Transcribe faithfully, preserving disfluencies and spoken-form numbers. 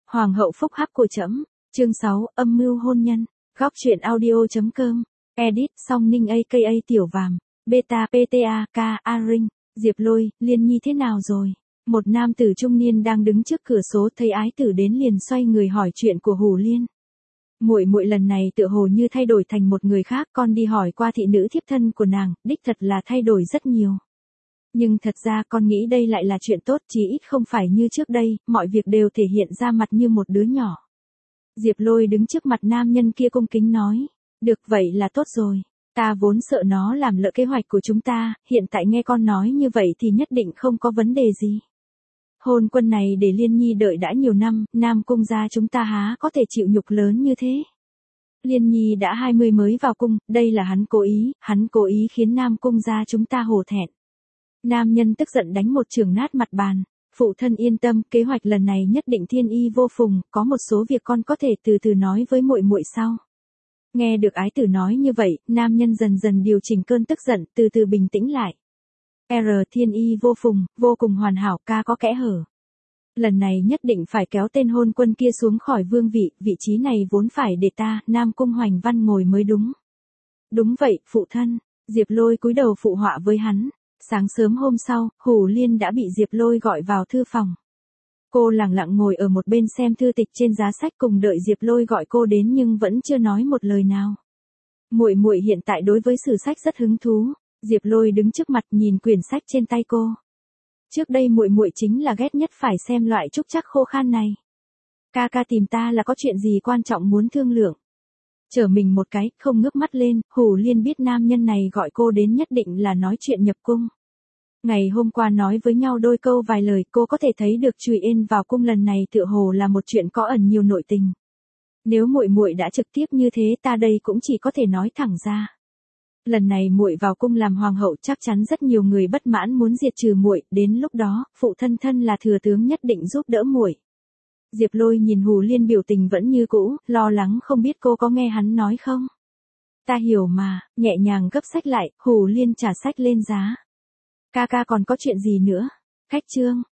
Hoàng hậu phúc hắc của trẫm. Chương sáu, âm mưu hôn nhân. Góc truyện audio.com. Edit song ninh aka tiểu vàm. Beta pta k a ring. Diệp Lôi, Liên Nhi thế nào rồi? Một nam tử trung niên đang đứng trước cửa sổ thấy ái tử đến liền xoay người hỏi chuyện của Hủ Liên. Muội muội lần này tựa hồ như thay đổi thành một người khác, con đi hỏi qua thị nữ thiếp thân của nàng, đích thật là thay đổi rất nhiều. Nhưng thật ra con nghĩ đây lại là chuyện tốt, chí ít không phải như trước đây, mọi việc đều thể hiện ra mặt như một đứa nhỏ. Diệp Lôi đứng trước mặt nam nhân kia cung kính nói, được vậy là tốt rồi, ta vốn sợ nó làm lỡ kế hoạch của chúng ta, hiện tại nghe con nói như vậy thì nhất định không có vấn đề gì. Hôn quân này để Liên Nhi đợi đã nhiều năm, Nam Cung gia chúng ta há có thể chịu nhục lớn như thế. Liên Nhi đã hai mươi mới vào cung, đây là hắn cố ý, hắn cố ý khiến Nam Cung gia chúng ta hổ thẹn. Nam nhân tức giận đánh một chưởng nát mặt bàn, phụ thân yên tâm, kế hoạch lần này nhất định thiên y vô phùng, có một số việc con có thể từ từ nói với muội muội sau. Nghe được ái tử nói như vậy, nam nhân dần dần điều chỉnh cơn tức giận, từ từ bình tĩnh lại. R thiên y vô phùng, vô cùng hoàn hảo, ca có kẽ hở. Lần này nhất định phải kéo tên hôn quân kia xuống khỏi vương vị, vị trí này vốn phải để ta, Nam Cung Hoành Văn ngồi mới đúng. Đúng vậy, phụ thân, Diệp Lôi cúi đầu phụ họa với hắn. Sáng sớm hôm sau, Hủ Liên đã bị Diệp Lôi gọi vào thư phòng. Cô lặng lặng ngồi ở một bên xem thư tịch trên giá sách cùng đợi Diệp Lôi gọi cô đến nhưng vẫn chưa nói một lời nào. Muội muội hiện tại đối với sử sách rất hứng thú. Diệp Lôi đứng trước mặt nhìn quyển sách trên tay cô. Trước đây muội muội chính là ghét nhất phải xem loại trúc trắc khô khan này. Ca ca tìm ta là có chuyện gì quan trọng muốn thương lượng. Trở mình một cái, không ngước mắt lên, Hủ Liên biết nam nhân này gọi cô đến nhất định là nói chuyện nhập cung. Ngày hôm qua nói với nhau đôi câu vài lời, cô có thể thấy được Chùy Yên vào cung lần này tựa hồ là một chuyện có ẩn nhiều nội tình. Nếu muội muội đã trực tiếp như thế, ta đây cũng chỉ có thể nói thẳng ra. Lần này muội vào cung làm hoàng hậu, chắc chắn rất nhiều người bất mãn muốn diệt trừ muội, đến lúc đó, phụ thân thân là thừa tướng nhất định giúp đỡ muội. Diệp Lôi nhìn Hủ Liên biểu tình vẫn như cũ, lo lắng không biết cô có nghe hắn nói không. Ta hiểu mà, nhẹ nhàng gấp sách lại, Hủ Liên trả sách lên giá. Ca ca còn có chuyện gì nữa? Khách trương,